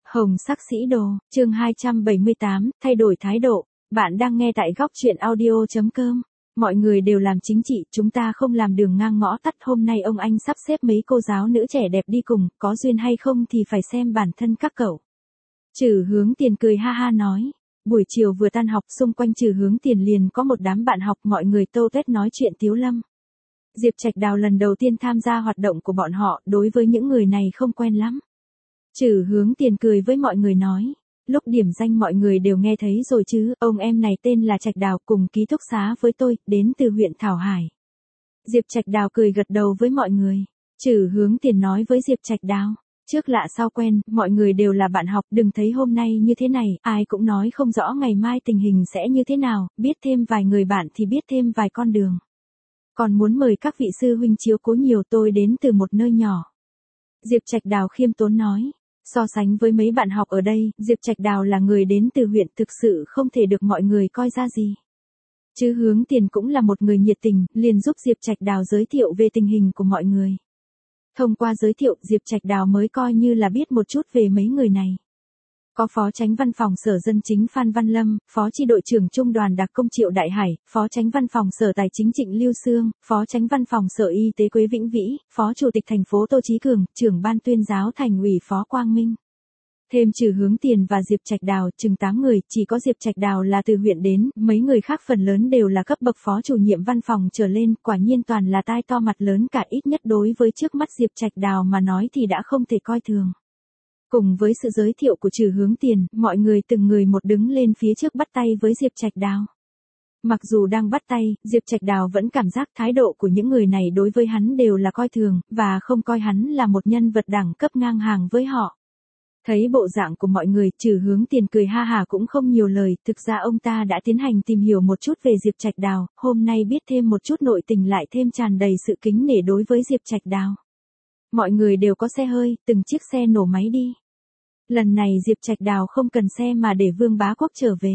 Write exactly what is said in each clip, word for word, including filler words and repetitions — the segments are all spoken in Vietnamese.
Hồng sắc sĩ đồ, chương hai trăm bảy mươi tám, thay đổi thái độ. Bạn đang nghe tại góc truyện audio chấm com. Mọi người đều làm chính trị, chúng ta không làm đường ngang ngõ tắt. Hôm nay ông anh sắp xếp mấy cô giáo nữ trẻ đẹp đi cùng, có duyên hay không thì phải xem bản thân các cậu. Trừ Hướng Tiền cười ha ha nói. Buổi chiều vừa tan học, xung quanh Trừ Hướng Tiền liền có một đám bạn học, mọi người tô tuét nói chuyện tiếu lâm. Diệp Trạch Đào lần đầu tiên tham gia hoạt động của bọn họ, đối với những người này không quen lắm. Trừ Hướng Tiền cười với mọi người nói, lúc điểm danh mọi người đều nghe thấy rồi chứ, ông em này tên là Trạch Đào, cùng ký túc xá với tôi, đến từ huyện Thảo Hải. Diệp Trạch Đào cười gật đầu với mọi người. Trừ Hướng Tiền nói với Diệp Trạch Đào, trước lạ sau quen, mọi người đều là bạn học, đừng thấy hôm nay như thế này, ai cũng nói không rõ ngày mai tình hình sẽ như thế nào, biết thêm vài người bạn thì biết thêm vài con đường. Còn muốn mời các vị sư huynh chiếu cố nhiều, tôi đến từ một nơi nhỏ. Diệp Trạch Đào khiêm tốn nói. So sánh với mấy bạn học ở đây, Diệp Trạch Đào là người đến từ huyện, thực sự không thể được mọi người coi ra gì. Trừ Hướng Tiền cũng là một người nhiệt tình, liền giúp Diệp Trạch Đào giới thiệu về tình hình của mọi người. Thông qua giới thiệu, Diệp Trạch Đào mới coi như là biết một chút về mấy người này. Có Phó Chánh Văn phòng Sở Dân Chính Phan Văn Lâm, Phó Chi đội trưởng Trung đoàn Đặc công Triệu Đại Hải, Phó Chánh Văn phòng Sở Tài chính Trịnh Lưu Sương, Phó Chánh Văn phòng Sở Y tế Quế Vĩnh Vĩ, Phó Chủ tịch thành phố Tô Chí Cường, Trưởng ban tuyên giáo Thành ủy Phó Quang Minh. Thêm Trừ Hướng Tiền và Diệp Trạch Đào, chừng tám người, chỉ có Diệp Trạch Đào là từ huyện đến, mấy người khác phần lớn đều là cấp bậc phó chủ nhiệm văn phòng trở lên, quả nhiên toàn là tai to mặt lớn cả, ít nhất đối với trước mắt Diệp Trạch Đào mà nói thì đã không thể coi thường. Cùng với sự giới thiệu của Trừ Hướng Tiền, mọi người từng người một đứng lên phía trước bắt tay với Diệp Trạch Đào. Mặc dù đang bắt tay, Diệp Trạch Đào vẫn cảm giác thái độ của những người này đối với hắn đều là coi thường, và không coi hắn là một nhân vật đẳng cấp ngang hàng với họ. Thấy bộ dạng của mọi người, Trừ Hướng Tiền cười ha hả cũng không nhiều lời, thực ra ông ta đã tiến hành tìm hiểu một chút về Diệp Trạch Đào, hôm nay biết thêm một chút nội tình lại thêm tràn đầy sự kính nể đối với Diệp Trạch Đào. Mọi người đều có xe hơi, từng chiếc xe nổ máy đi. Lần này Diệp Trạch Đào không cần xe mà để Vương Bá Quốc trở về.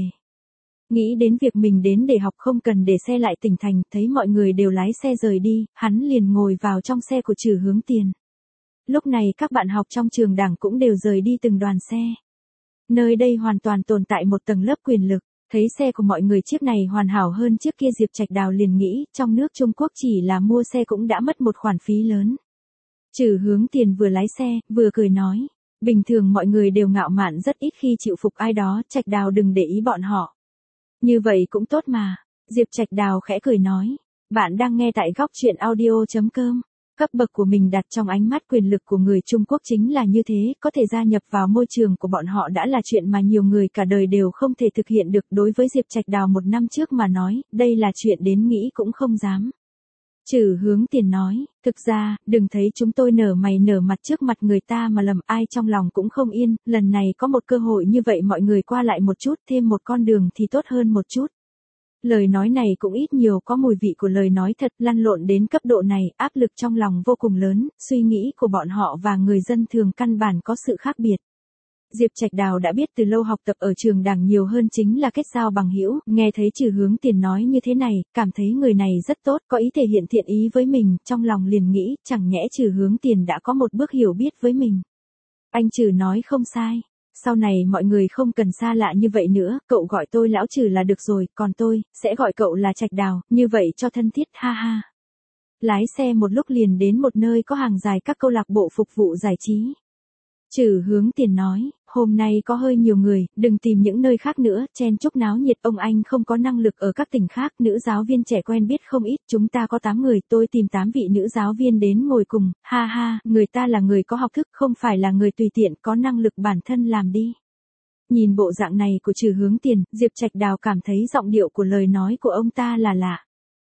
Nghĩ đến việc mình đến để học không cần để xe lại tỉnh thành, thấy mọi người đều lái xe rời đi, hắn liền ngồi vào trong xe của Trừ Hướng Tiền. Lúc này các bạn học trong trường đảng cũng đều rời đi từng đoàn xe. Nơi đây hoàn toàn tồn tại một tầng lớp quyền lực, thấy xe của mọi người chiếc này hoàn hảo hơn chiếc kia, Diệp Trạch Đào liền nghĩ, trong nước Trung Quốc chỉ là mua xe cũng đã mất một khoản phí lớn. Trừ Hướng Tiền vừa lái xe, vừa cười nói, bình thường mọi người đều ngạo mạn rất ít khi chịu phục ai đó, Trạch Đào đừng để ý bọn họ. Như vậy cũng tốt mà. Diệp Trạch Đào khẽ cười nói, bạn đang nghe tại góc truyện audio chấm com. Cấp bậc của mình đặt trong ánh mắt quyền lực của người Trung Quốc chính là như thế, có thể gia nhập vào môi trường của bọn họ đã là chuyện mà nhiều người cả đời đều không thể thực hiện được. Đối với Diệp Trạch Đào một năm trước mà nói, đây là chuyện đến nghĩ cũng không dám. Trừ Hướng Tiền nói, thực ra, đừng thấy chúng tôi nở mày nở mặt trước mặt người ta mà lầm, ai trong lòng cũng không yên, lần này có một cơ hội như vậy mọi người qua lại một chút, thêm một con đường thì tốt hơn một chút. Lời nói này cũng ít nhiều có mùi vị của lời nói thật, lăn lộn đến cấp độ này, áp lực trong lòng vô cùng lớn, suy nghĩ của bọn họ và người dân thường căn bản có sự khác biệt. Diệp Trạch Đào đã biết từ lâu học tập ở trường đảng nhiều hơn chính là kết giao bằng hữu, nghe thấy Trừ Hướng Tiền nói như thế này, cảm thấy người này rất tốt, có ý thể hiện thiện ý với mình, trong lòng liền nghĩ, chẳng nhẽ Trừ Hướng Tiền đã có một bước hiểu biết với mình. Anh Trừ nói không sai, sau này mọi người không cần xa lạ như vậy nữa, cậu gọi tôi lão Trừ là được rồi, còn tôi, sẽ gọi cậu là Trạch Đào, như vậy cho thân thiết, ha ha. Lái xe một lúc liền đến một nơi có hàng dài các câu lạc bộ phục vụ giải trí. Trừ Hướng Tiền nói, hôm nay có hơi nhiều người, đừng tìm những nơi khác nữa, chen chúc náo nhiệt, ông anh không có năng lực ở các tỉnh khác, nữ giáo viên trẻ quen biết không ít, chúng ta có tám người, tôi tìm tám vị nữ giáo viên đến ngồi cùng, ha ha, người ta là người có học thức, không phải là người tùy tiện, có năng lực bản thân làm đi. Nhìn bộ dạng này của Trừ Hướng Tiền, Diệp Trạch Đào cảm thấy giọng điệu của lời nói của ông ta là lạ.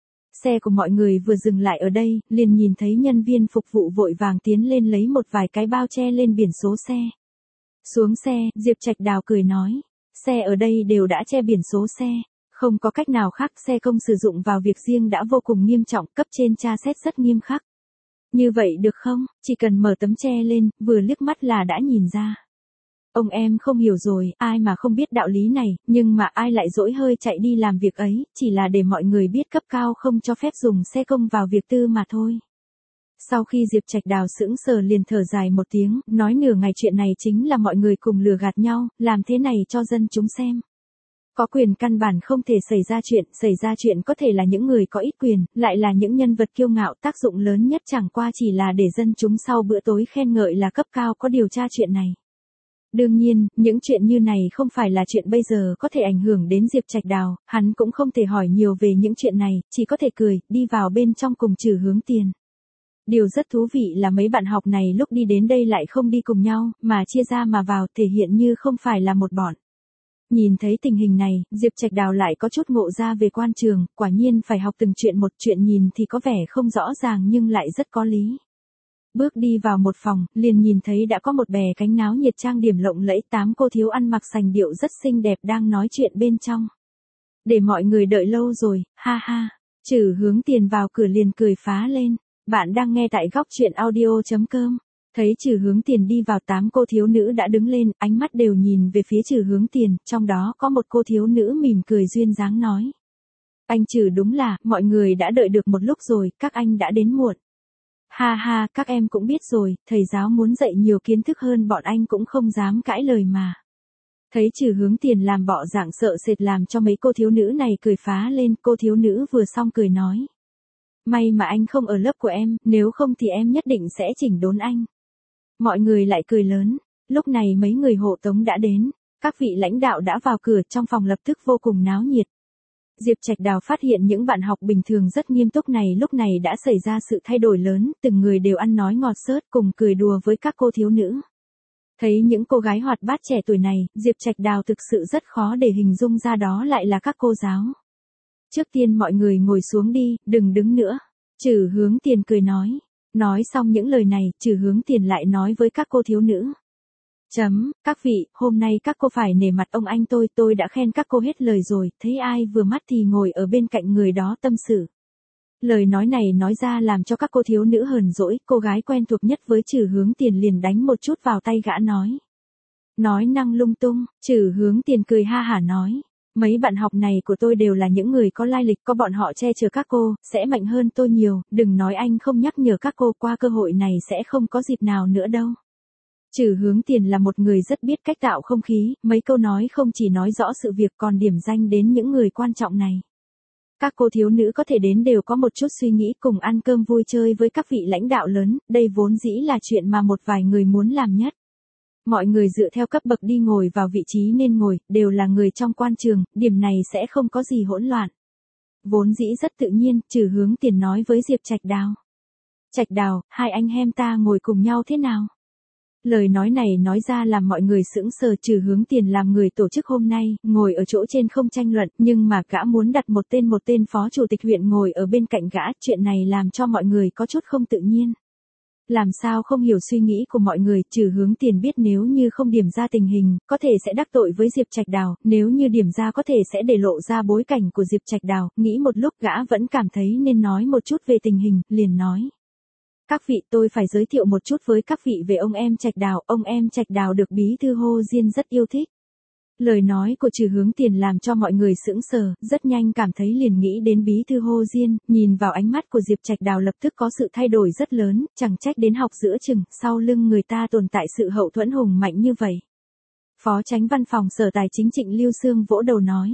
Xe của mọi người vừa dừng lại ở đây, liền nhìn thấy nhân viên phục vụ vội vàng tiến lên lấy một vài cái bao che lên biển số xe. Xuống xe, Diệp Trạch Đào cười nói, xe ở đây đều đã che biển số xe, không có cách nào khác, xe công sử dụng vào việc riêng đã vô cùng nghiêm trọng, cấp trên tra xét rất nghiêm khắc. Như vậy được không, chỉ cần mở tấm che lên, vừa liếc mắt là đã nhìn ra. Ông em không hiểu rồi, ai mà không biết đạo lý này, nhưng mà ai lại dỗi hơi chạy đi làm việc ấy, chỉ là để mọi người biết cấp cao không cho phép dùng xe công vào việc tư mà thôi. Sau khi Diệp Trạch Đào sững sờ liền thở dài một tiếng, nói nửa ngày chuyện này chính là mọi người cùng lừa gạt nhau, làm thế này cho dân chúng xem. Có quyền căn bản không thể xảy ra chuyện, xảy ra chuyện có thể là những người có ít quyền, lại là những nhân vật kiêu ngạo, tác dụng lớn nhất chẳng qua chỉ là để dân chúng sau bữa tối khen ngợi là cấp cao có điều tra chuyện này. Đương nhiên, những chuyện như này không phải là chuyện bây giờ có thể ảnh hưởng đến Diệp Trạch Đào, hắn cũng không thể hỏi nhiều về những chuyện này, chỉ có thể cười, đi vào bên trong cùng Trừ Hướng Tiền. Điều rất thú vị là mấy bạn học này lúc đi đến đây lại không đi cùng nhau, mà chia ra mà vào, thể hiện như không phải là một bọn. Nhìn thấy tình hình này, Diệp Trạch Đào lại có chút ngộ ra về quan trường, quả nhiên phải học từng chuyện một, chuyện nhìn thì có vẻ không rõ ràng nhưng lại rất có lý. Bước đi vào một phòng, liền nhìn thấy đã có một bè cánh náo nhiệt trang điểm lộng lẫy, tám cô thiếu ăn mặc sành điệu rất xinh đẹp đang nói chuyện bên trong. Để mọi người đợi lâu rồi, ha ha. Trừ Hướng Tiền vào cửa liền cười phá lên. Bạn đang nghe tại góc truyện audio chấm com. Thấy Trừ Hướng Tiền đi vào, tám cô thiếu nữ đã đứng lên, ánh mắt đều nhìn về phía Trừ Hướng Tiền, trong đó có một cô thiếu nữ mỉm cười duyên dáng nói. Anh Trừ đúng là, mọi người đã đợi được một lúc rồi, các anh đã đến muộn. Ha ha, các em cũng biết rồi, thầy giáo muốn dạy nhiều kiến thức hơn bọn anh cũng không dám cãi lời mà. Thấy Trừ Hướng Tiền làm bọ dạng sợ sệt làm cho mấy cô thiếu nữ này cười phá lên, cô thiếu nữ vừa xong cười nói. May mà anh không ở lớp của em, nếu không thì em nhất định sẽ chỉnh đốn anh. Mọi người lại cười lớn, lúc này mấy người hộ tống đã đến, các vị lãnh đạo đã vào cửa, trong phòng lập tức vô cùng náo nhiệt. Diệp Trạch Đào phát hiện những bạn học bình thường rất nghiêm túc này lúc này đã xảy ra sự thay đổi lớn, từng người đều ăn nói ngọt xớt cùng cười đùa với các cô thiếu nữ. Thấy những cô gái hoạt bát trẻ tuổi này, Diệp Trạch Đào thực sự rất khó để hình dung ra đó lại là các cô giáo. Trước tiên mọi người ngồi xuống đi, đừng đứng nữa. Trừ Hướng Tiền cười nói. Nói xong những lời này, Trừ Hướng Tiền lại nói với các cô thiếu nữ. Chấm, các vị, hôm nay các cô phải nể mặt ông anh tôi, tôi đã khen các cô hết lời rồi, thấy ai vừa mắt thì ngồi ở bên cạnh người đó tâm sự. Lời nói này nói ra làm cho các cô thiếu nữ hờn dỗi, cô gái quen thuộc nhất với Trừ Hướng Tiền liền đánh một chút vào tay gã nói. Nói năng lung tung, Trừ Hướng Tiền cười ha hả nói. Mấy bạn học này của tôi đều là những người có lai lịch, có bọn họ che chở các cô, sẽ mạnh hơn tôi nhiều, đừng nói anh không nhắc nhở các cô, qua cơ hội này sẽ không có dịp nào nữa đâu. Trừ Hướng Tiền là một người rất biết cách tạo không khí, mấy câu nói không chỉ nói rõ sự việc còn điểm danh đến những người quan trọng này. Các cô thiếu nữ có thể đến đều có một chút suy nghĩ cùng ăn cơm vui chơi với các vị lãnh đạo lớn, đây vốn dĩ là chuyện mà một vài người muốn làm nhất. Mọi người dựa theo cấp bậc đi ngồi vào vị trí nên ngồi, đều là người trong quan trường, điểm này sẽ không có gì hỗn loạn. Vốn dĩ rất tự nhiên, Trừ Hướng Tiền nói với Diệp Trạch Đào. Trạch Đào, hai anh em ta ngồi cùng nhau thế nào? Lời nói này nói ra làm mọi người sững sờ. Trừ Hướng Tiền làm người tổ chức hôm nay, ngồi ở chỗ trên không tranh luận, nhưng mà gã muốn đặt một tên một tên phó chủ tịch huyện ngồi ở bên cạnh gã, chuyện này làm cho mọi người có chút không tự nhiên. Làm sao không hiểu suy nghĩ của mọi người, Trừ Hướng Tiền biết nếu như không điểm ra tình hình, có thể sẽ đắc tội với Diệp Trạch Đào, nếu như điểm ra có thể sẽ để lộ ra bối cảnh của Diệp Trạch Đào, nghĩ một lúc gã vẫn cảm thấy nên nói một chút về tình hình, liền nói. Các vị, tôi phải giới thiệu một chút với các vị về ông em Trạch Đào, ông em Trạch Đào được Bí thư Hồ Diên rất yêu thích. Lời nói của Trừ Hướng Tiền làm cho mọi người sững sờ, rất nhanh cảm thấy liền nghĩ đến Bí thư Hồ Diên, nhìn vào ánh mắt của Diệp Trạch Đào lập tức có sự thay đổi rất lớn, chẳng trách đến học giữa chừng, sau lưng người ta tồn tại sự hậu thuẫn hùng mạnh như vậy. Phó Chánh Văn phòng Sở Tài Chính Trịnh Lưu Sương vỗ đầu nói.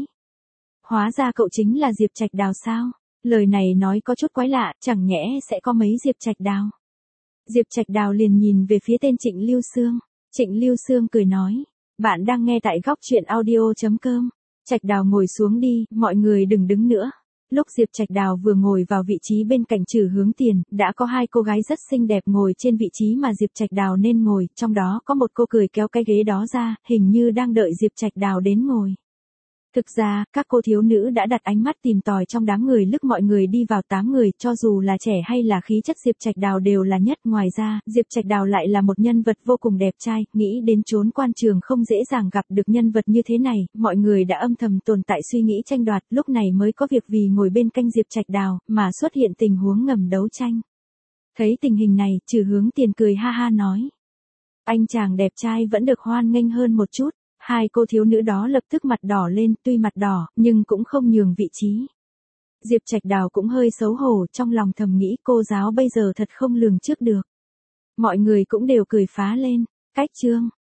Hóa ra cậu chính là Diệp Trạch Đào sao? Lời này nói có chút quái lạ, chẳng nhẽ sẽ có mấy Diệp Trạch Đào. Diệp Trạch Đào liền nhìn về phía tên Trịnh Lưu Sương. Trịnh Lưu Sương cười nói. Bạn đang nghe tại góc truyện audio chấm com. Trạch Đào ngồi xuống đi, mọi người đừng đứng nữa. Lúc Diệp Trạch Đào vừa ngồi vào vị trí bên cạnh Trừ Hướng Tiền, đã có hai cô gái rất xinh đẹp ngồi trên vị trí mà Diệp Trạch Đào nên ngồi, trong đó có một cô cười kéo cái ghế đó ra, hình như đang đợi Diệp Trạch Đào đến ngồi. Thực ra, các cô thiếu nữ đã đặt ánh mắt tìm tòi trong đám người lúc mọi người đi vào tám người, cho dù là trẻ hay là khí chất Diệp Trạch Đào đều là nhất. Ngoài ra, Diệp Trạch Đào lại là một nhân vật vô cùng đẹp trai, nghĩ đến chốn quan trường không dễ dàng gặp được nhân vật như thế này, mọi người đã âm thầm tồn tại suy nghĩ tranh đoạt, lúc này mới có việc vì ngồi bên cạnh Diệp Trạch Đào, mà xuất hiện tình huống ngầm đấu tranh. Thấy tình hình này, Trừ Hướng Tiền cười ha ha nói. Anh chàng đẹp trai vẫn được hoan nghênh hơn một chút. Hai cô thiếu nữ đó lập tức mặt đỏ lên, tuy mặt đỏ, nhưng cũng không nhường vị trí. Diệp Trạch Đào cũng hơi xấu hổ, trong lòng thầm nghĩ cô giáo bây giờ thật không lường trước được. Mọi người cũng đều cười phá lên. Cách chương